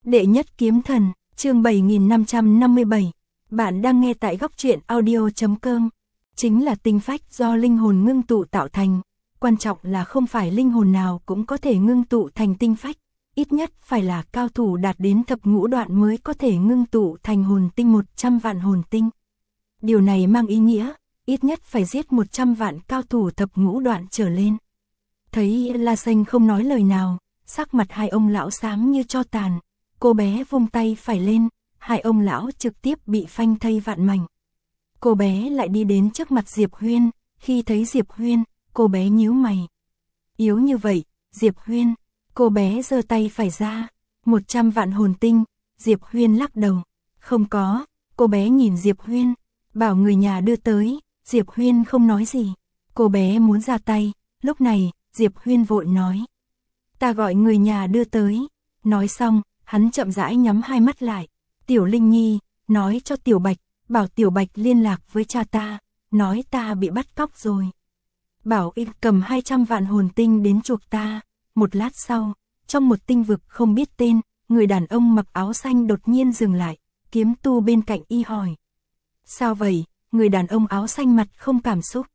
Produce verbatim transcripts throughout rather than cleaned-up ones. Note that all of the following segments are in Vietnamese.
Đệ nhất kiếm thần, chương bảy nghìn năm trăm năm mươi bảy. Bạn đang nghe tại góc truyện audio chấm com. Chính là tinh phách do linh hồn ngưng tụ tạo thành. Quan trọng là không phải linh hồn nào cũng có thể ngưng tụ thành tinh phách. Ít nhất phải là cao thủ đạt đến thập ngũ đoạn mới có thể ngưng tụ thành hồn tinh một trăm vạn hồn tinh. Điều này mang ý nghĩa, ít nhất phải giết một trăm vạn cao thủ thập ngũ đoạn trở lên. Thấy La Xanh không nói lời nào, sắc mặt hai ông lão xám như tro tàn. Cô bé vung tay phải lên, hai ông lão trực tiếp bị phanh thây vạn mảnh. Cô bé lại đi đến trước mặt Diệp Huyên, khi thấy Diệp Huyên, cô bé nhíu mày. Yếu như vậy, Diệp Huyên, cô bé giơ tay phải ra, một trăm vạn hồn tinh, Diệp Huyên lắc đầu. Không có, cô bé nhìn Diệp Huyên, bảo người nhà đưa tới, Diệp Huyên không nói gì. Cô bé muốn ra tay, lúc này, Diệp Huyên vội nói. Ta gọi người nhà đưa tới, nói xong. Hắn chậm rãi nhắm hai mắt lại. Tiểu Linh Nhi, nói cho Tiểu Bạch, bảo Tiểu Bạch liên lạc với cha ta, nói ta bị bắt cóc rồi. Bảo y cầm hai trăm vạn hồn tinh đến chuộc ta. Một lát sau, trong một tinh vực không biết tên, người đàn ông mặc áo xanh đột nhiên dừng lại, kiếm tu bên cạnh y hỏi. Sao vậy? Người đàn ông áo xanh mặt không cảm xúc.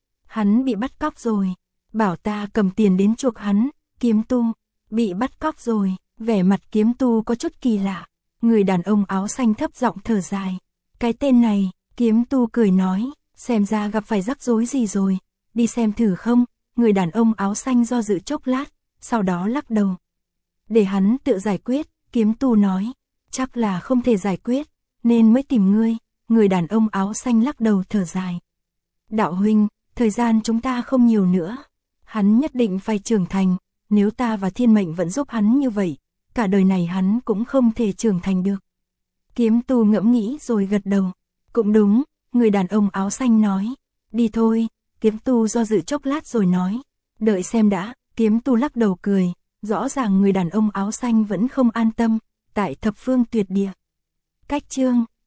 Hắn bị bắt cóc rồi, bảo ta cầm tiền đến chuộc hắn. Kiếm tu, bị bắt cóc rồi. Vẻ mặt kiếm tu có chút kỳ lạ, người đàn ông áo xanh thấp giọng thở dài. Cái tên này, kiếm tu cười nói, xem ra gặp phải rắc rối gì rồi, đi xem thử không? Người đàn ông áo xanh do dự chốc lát, sau đó lắc đầu. Để hắn tự giải quyết, kiếm tu nói, chắc là không thể giải quyết, nên mới tìm ngươi. Người đàn ông áo xanh lắc đầu thở dài. Đạo huynh, thời gian chúng ta không nhiều nữa, hắn nhất định phải trưởng thành, nếu ta và thiên mệnh vẫn giúp hắn như vậy, cả đời này hắn cũng không thể trưởng thành được. Kiếm tu ngẫm nghĩ rồi gật đầu. Cũng đúng, người đàn ông áo xanh nói. Đi thôi, kiếm tu do dự chốc lát rồi nói. Đợi xem đã, kiếm tu lắc đầu cười. Rõ ràng người đàn ông áo xanh vẫn không an tâm, tại thập phương tuyệt địa. Cách chương